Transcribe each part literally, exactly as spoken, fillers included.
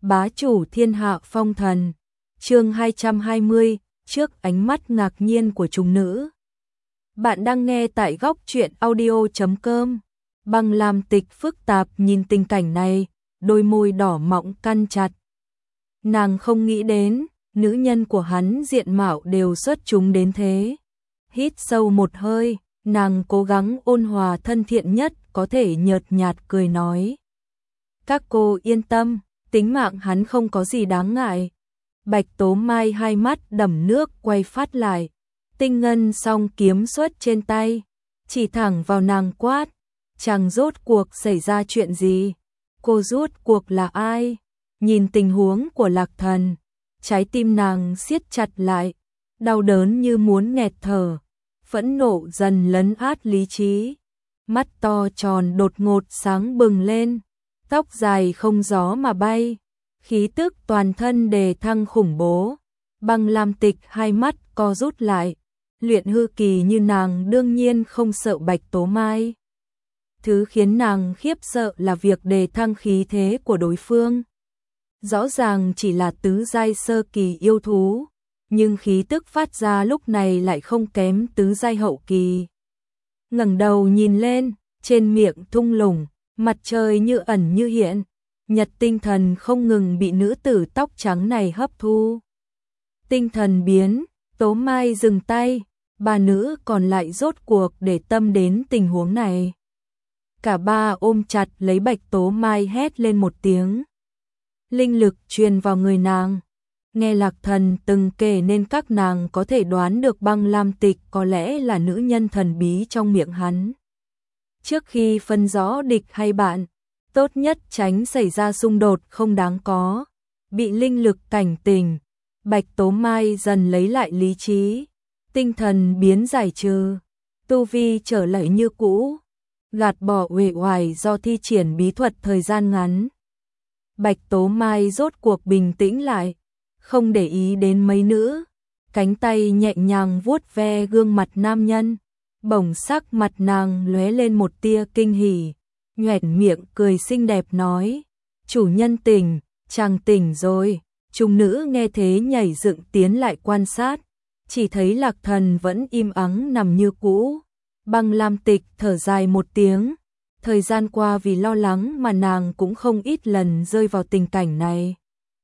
Bá chủ thiên hạ phong thần. Chương hai trăm hai mươi, trước ánh mắt ngạc nhiên của chúng nữ. Bạn đang nghe tại góc truyện audio chấm com. Băng Lam Tịch phức tạp nhìn tình cảnh này, đôi môi đỏ mọng căng chặt. Nàng không nghĩ đến, nữ nhân của hắn diện mạo đều xuất chúng đến thế. Hít sâu một hơi, nàng cố gắng ôn hòa thân thiện nhất có thể, nhợt nhạt cười nói. Các cô yên tâm, tính mạng hắn không có gì đáng ngại. Bạch Tố Mai hai mắt đầm nước quay phát lại, tinh ngân song kiếm xuất trên tay, chỉ thẳng vào nàng quát. Chàng rốt cuộc xảy ra chuyện gì? Cô rốt cuộc là ai? Nhìn tình huống của Lạc Thần, trái tim nàng siết chặt lại, đau đớn như muốn nghẹt thở, phẫn nộ dần lấn át lý trí. Mắt to tròn đột ngột sáng bừng lên, tóc dài không gió mà bay, khí tức toàn thân đề thăng khủng bố. Băng Lam Tịch hai mắt co rút lại, luyện hư kỳ như nàng đương nhiên không sợ Bạch Tố Mai. Thứ khiến nàng khiếp sợ là việc đề thăng khí thế của đối phương. Rõ ràng chỉ là tứ giai sơ kỳ yêu thú, nhưng khí tức phát ra lúc này lại không kém tứ giai hậu kỳ. Ngẩng đầu nhìn lên, trên miệng thung lũng, mặt trời như ẩn như hiện, nhật tinh thần không ngừng bị nữ tử tóc trắng này hấp thu. Tinh thần biến, Tố Mai dừng tay, ba nữ còn lại rốt cuộc để tâm đến tình huống này. Cả ba ôm chặt lấy Bạch Tố Mai hét lên một tiếng. Linh lực truyền vào người nàng. Nghe Lạc Thần từng kể nên các nàng có thể đoán được Băng Lam Tịch có lẽ là nữ nhân thần bí trong miệng hắn. Trước khi phân rõ địch hay bạn, tốt nhất tránh xảy ra xung đột không đáng có. Bị linh lực cảnh tỉnh, Bạch Tố Mai dần lấy lại lý trí, tinh thần biến giải trừ, tu vi trở lại như cũ, gạt bỏ uể oải do thi triển bí thuật thời gian ngắn. Bạch Tố Mai rốt cuộc bình tĩnh lại, không để ý đến mấy nữ, cánh tay nhẹ nhàng vuốt ve gương mặt nam nhân, bỗng sắc mặt nàng lóe lên một tia kinh hỉ, nhoẻn miệng cười xinh đẹp nói: "Chủ nhân tỉnh, chàng tỉnh rồi." Chúng nữ nghe thế nhảy dựng tiến lại quan sát, chỉ thấy Lạc Thần vẫn im ắng nằm như cũ. Băng Lam Tịch thở dài một tiếng, thời gian qua vì lo lắng mà nàng cũng không ít lần rơi vào tình cảnh này.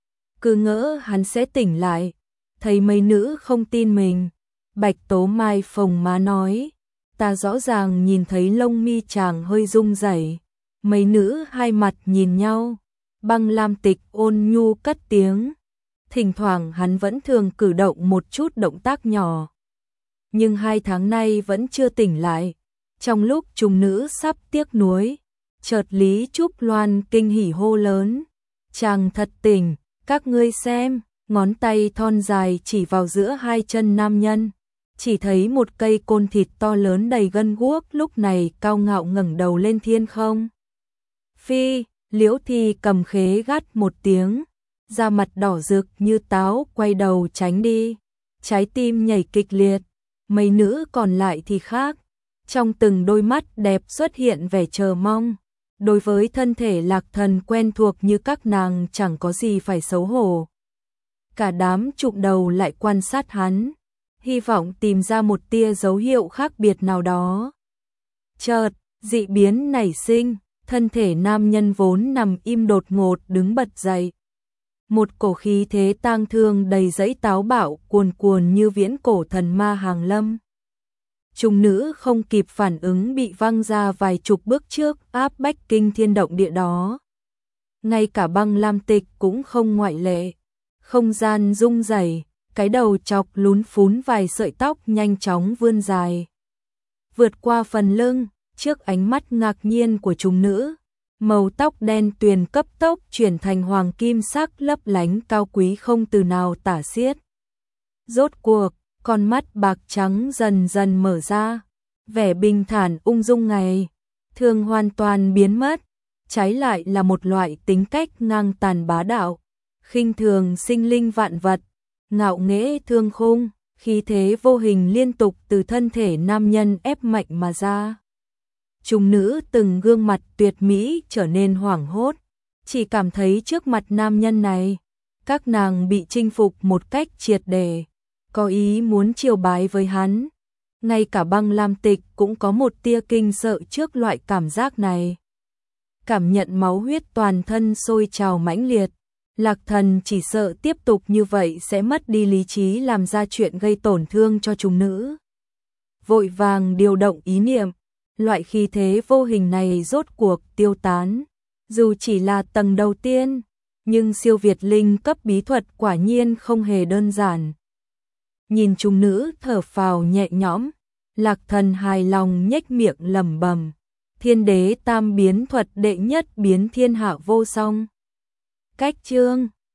Cứ ngỡ hắn sẽ tỉnh lại, thấy mấy nữ không tin mình. Bạch Tố Mai phồng má nói, ta rõ ràng nhìn thấy lông mi chàng hơi rung rẩy. Mấy nữ hai mặt nhìn nhau, Băng Lam Tịch ôn nhu cất tiếng. Thỉnh thoảng hắn vẫn thường cử động một chút động tác nhỏ, nhưng hai tháng nay vẫn chưa tỉnh lại. Trong lúc chúng nữ sắp tiếc nuối, chợt Lý Trúc Loan kinh hỉ hô lớn: "Chàng thật tỉnh, các ngươi xem." Ngón tay thon dài chỉ vào giữa hai chân nam nhân, chỉ thấy một cây côn thịt to lớn đầy gân guốc lúc này cao ngạo ngẩng đầu lên thiên không. Phi, Liễu Thi cầm khế gắt một tiếng, da mặt đỏ rực như táo quay đầu tránh đi, trái tim nhảy kịch liệt. Mấy nữ còn lại thì khác, trong từng đôi mắt đẹp xuất hiện vẻ chờ mong. Đối với thân thể Lạc Thần quen thuộc như các nàng chẳng có gì phải xấu hổ. Cả đám chụm đầu lại quan sát hắn, hy vọng tìm ra một tia dấu hiệu khác biệt nào đó. Chợt, dị biến nảy sinh, thân thể nam nhân vốn nằm im đột ngột đứng bật dậy. Một cổ khí thế tang thương đầy dẫy táo bạo cuồn cuồn như viễn cổ thần ma hàng lâm. Chúng nữ không kịp phản ứng bị văng ra vài chục bước trước, áp bách kinh thiên động địa đó. Ngay cả Băng Lam Tịch cũng không ngoại lệ. Không gian rung rẩy, cái đầu chọc lún phún vài sợi tóc nhanh chóng vươn dài, vượt qua phần lưng, trước ánh mắt ngạc nhiên của chúng nữ. Màu tóc đen tuyền cấp tốc chuyển thành hoàng kim sắc lấp lánh cao quý không từ nào tả xiết. Rốt cuộc, con mắt bạc trắng dần dần mở ra, vẻ bình thản ung dung ngày thường hoàn toàn biến mất, trái lại là một loại tính cách ngang tàn bá đạo, khinh thường sinh linh vạn vật, ngạo nghễ thương khung, khí thế vô hình liên tục từ thân thể nam nhân ép mạnh mà ra. Chúng nữ từng gương mặt tuyệt mỹ trở nên hoảng hốt, chỉ cảm thấy trước mặt nam nhân này, các nàng bị chinh phục một cách triệt để, có ý muốn chiều bái với hắn. Ngay cả Băng Lam Tịch cũng có một tia kinh sợ trước loại cảm giác này. Cảm nhận máu huyết toàn thân sôi trào mãnh liệt, Lạc Thần chỉ sợ tiếp tục như vậy sẽ mất đi lý trí làm ra chuyện gây tổn thương cho chúng nữ. Vội vàng điều động ý niệm, loại khí thế vô hình này rốt cuộc tiêu tán. Dù chỉ là tầng đầu tiên, nhưng siêu việt linh cấp bí thuật quả nhiên không hề đơn giản. Nhìn chúng nữ thở phào nhẹ nhõm, Lạc Thần hài lòng nhếch miệng lẩm bẩm, Thiên Đế Tam biến thuật đệ nhất biến thiên hạ vô song. Cách chương